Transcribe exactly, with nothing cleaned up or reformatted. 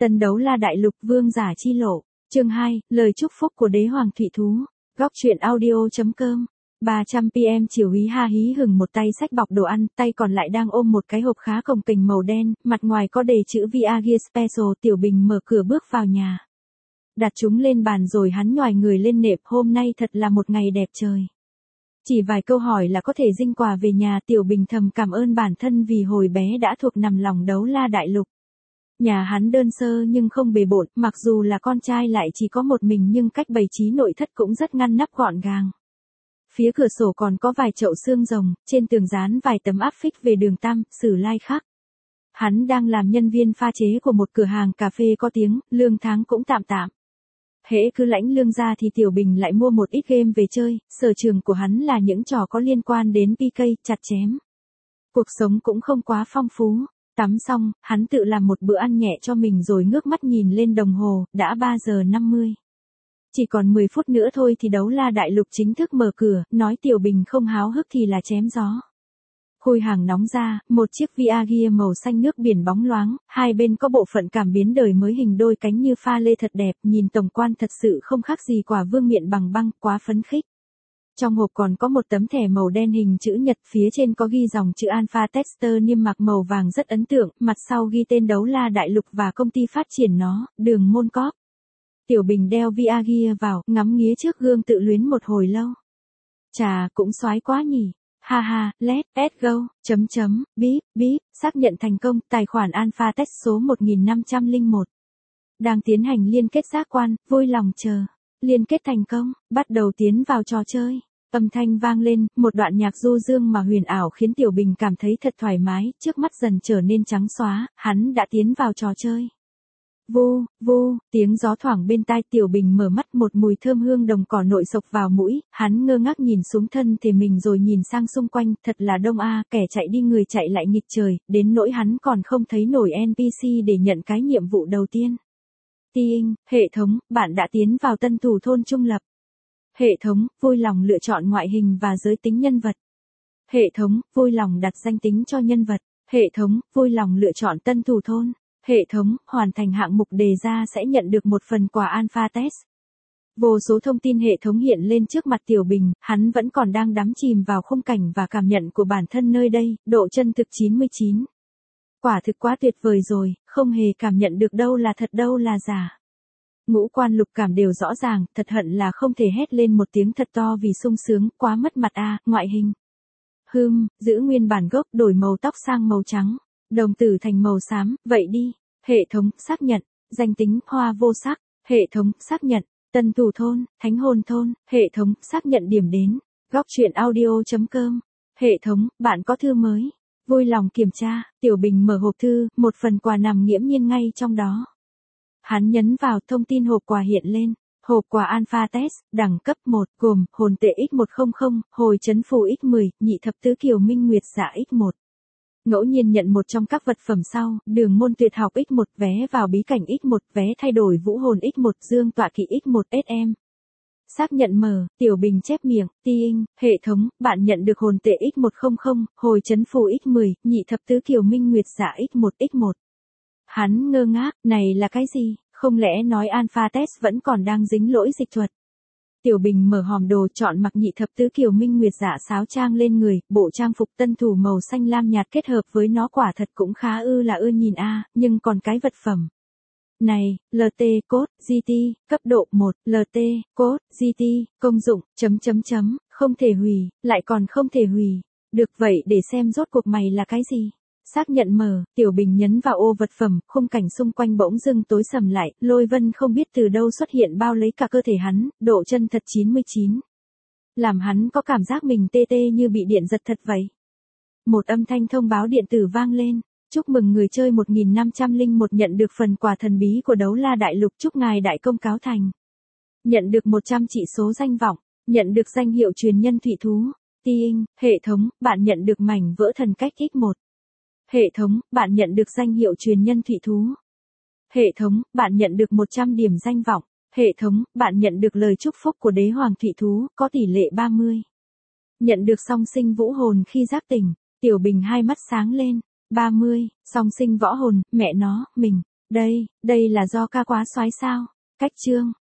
Tân Đấu La Đại Lục Vương Giả Chi Lộ, chương hai, lời chúc phúc của đế hoàng thủy thú. Góc truyện audio.com. ba trăm pi em chiều hí ha hí hừng một tay xách bọc đồ ăn, tay còn lại đang ôm một cái hộp khá cồng kềnh màu đen, mặt ngoài có đề chữ Viagia Special. Tiểu Bình mở cửa bước vào nhà. Đặt chúng lên bàn rồi hắn nhoài người lên nệm, hôm nay thật là một ngày đẹp trời. Chỉ vài câu hỏi là có thể dinh quà về nhà. Tiểu Bình thầm cảm ơn bản thân vì hồi bé đã thuộc nằm lòng Đấu La Đại Lục. Nhà hắn đơn sơ nhưng không bề bộn, mặc dù là con trai lại chỉ có một mình nhưng cách bày trí nội thất cũng rất ngăn nắp gọn gàng. Phía cửa sổ còn có vài chậu xương rồng, trên tường dán vài tấm áp phích về đường Tam, Sử Lai Khắc. Hắn đang làm nhân viên pha chế của một cửa hàng cà phê có tiếng, lương tháng cũng tạm tạm. Hễ cứ lãnh lương ra thì Tiểu Bình lại mua một ít game về chơi, sở trường của hắn là những trò có liên quan đến pê ca, chặt chém. Cuộc sống cũng không quá phong phú. Tắm xong, hắn tự làm một bữa ăn nhẹ cho mình rồi ngước mắt nhìn lên đồng hồ, đã ba giờ năm mươi. Chỉ còn mười phút nữa thôi thì Đấu La Đại Lục chính thức mở cửa, nói Tiểu Bình không háo hức thì là chém gió. Khui hàng nóng ra, một chiếc Viagia màu xanh nước biển bóng loáng, hai bên có bộ phận cảm biến đời mới hình đôi cánh như pha lê thật đẹp, nhìn tổng quan thật sự không khác gì quả vương miện bằng băng, quá phấn khích. Trong hộp còn có một tấm thẻ màu đen hình chữ nhật, phía trên có ghi dòng chữ Alpha Tester niêm mạc màu vàng rất ấn tượng, mặt sau ghi tên Đấu La Đại Lục và công ty phát triển nó, Đường Môn Corp. Tiểu Bình đeo Viagia vào, ngắm nghía trước gương tự luyến một hồi lâu. Chà, cũng xoái quá nhỉ. Ha ha, let's go, chấm chấm, bíp, bíp, xác nhận thành công, tài khoản Alpha Test số một nghìn năm trăm lẻ một. Đang tiến hành liên kết giác quan, vui lòng chờ. Liên kết thành công, bắt đầu tiến vào trò chơi. Âm thanh vang lên, một đoạn nhạc du dương mà huyền ảo khiến Tiểu Bình cảm thấy thật thoải mái, trước mắt dần trở nên trắng xóa, hắn đã tiến vào trò chơi. Vu, vu, tiếng gió thoảng bên tai. Tiểu Bình mở mắt, một mùi thơm hương đồng cỏ nội sộc vào mũi, hắn ngơ ngác nhìn xuống thân thể mình rồi nhìn sang xung quanh, thật là đông a, kẻ chạy đi người chạy lại nghịch trời, đến nỗi hắn còn không thấy nổi en pê xê để nhận cái nhiệm vụ đầu tiên. Ting, hệ thống, bạn đã tiến vào tân thủ thôn trung lập. Hệ thống, vui lòng lựa chọn ngoại hình và giới tính nhân vật. Hệ thống, vui lòng đặt danh tính cho nhân vật. Hệ thống, vui lòng lựa chọn tân thủ thôn. Hệ thống, hoàn thành hạng mục đề ra sẽ nhận được một phần quà Alpha Test. Vô số thông tin hệ thống hiện lên trước mặt Tiểu Bình, hắn vẫn còn đang đắm chìm vào khung cảnh và cảm nhận của bản thân nơi đây, độ chân thực chín mươi chín. Quả thực quá tuyệt vời rồi, không hề cảm nhận được đâu là thật đâu là giả. Ngũ quan lục cảm đều rõ ràng, thật hận là không thể hét lên một tiếng thật to vì sung sướng, quá mất mặt a. Ngoại hình. Hừm, giữ nguyên bản gốc, đổi màu tóc sang màu trắng, đồng tử thành màu xám, vậy đi. Hệ thống, xác nhận. Danh tính, hoa vô sắc. Hệ thống, xác nhận. Tân thủ thôn, Thánh Hồn thôn. Hệ thống, xác nhận điểm đến. Góc truyện audio.com. Hệ thống, bạn có thư mới. Vui lòng kiểm tra. Tiểu Bình mở hộp thư, một phần quà nằm nghiễm nhiên ngay trong đó. Hắn nhấn vào, thông tin hộp quà hiện lên. Hộp quà Alpha Test, đẳng cấp một, gồm hồn tệ x một trăm, hồi chấn phù x mười, nhị thập tứ kiều minh nguyệt dạ x một. Ngẫu nhiên nhận một trong các vật phẩm sau, đường môn tuyệt học x một, vé vào bí cảnh x một, vé thay đổi vũ hồn x một, dương tọa kỵ x một ét em. Xác nhận mở, Tiểu Bình chép miệng, Ting, hệ thống, bạn nhận được hồn tệ x một trăm, hồi chấn phù x mười, nhị thập tứ kiều minh nguyệt dạ x một x một. Hắn ngơ ngác, này là cái gì, không lẽ nói Alpha Test vẫn còn đang dính lỗi dịch thuật. Tiểu Bình mở hòm đồ, chọn mặc nhị thập tứ kiều minh nguyệt dạ sáo trang lên người, bộ trang phục tân thủ màu xanh lam nhạt kết hợp với nó quả thật cũng khá ư là ưa nhìn a, nhưng còn cái vật phẩm. Này, lờ tê, code, giê tê, cấp độ một, lờ tê, code, giê tê, công dụng, chấm chấm chấm, không thể hủy, lại còn không thể hủy. Được vậy để xem rốt cuộc mày là cái gì. Xác nhận mở, Tiểu Bình nhấn vào ô vật phẩm, khung cảnh xung quanh bỗng dưng tối sầm lại, lôi vân không biết từ đâu xuất hiện bao lấy cả cơ thể hắn, độ chân thật chín mươi chín. Làm hắn có cảm giác mình tê tê như bị điện giật thật vậy. Một âm thanh thông báo điện tử vang lên, chúc mừng người chơi một nghìn năm trăm lẻ một nhận được phần quà thần bí của Đấu La Đại Lục, chúc ngài đại công cáo thành. Nhận được một trăm chỉ số danh vọng, nhận được danh hiệu truyền nhân thủy thú. Ting, hệ thống, bạn nhận được mảnh vỡ thần cách x một. Hệ thống, bạn nhận được danh hiệu truyền nhân thủy thú. Hệ thống, bạn nhận được một trăm điểm danh vọng. Hệ thống, bạn nhận được lời chúc phúc của đế hoàng thủy thú, có tỷ lệ ba mươi. Nhận được song sinh vũ hồn khi giác tỉnh. Tiểu Bình hai mắt sáng lên. ba mươi, song sinh võ hồn, mẹ nó, mình. Đây, đây là do ca quá soái sao? Cách chương.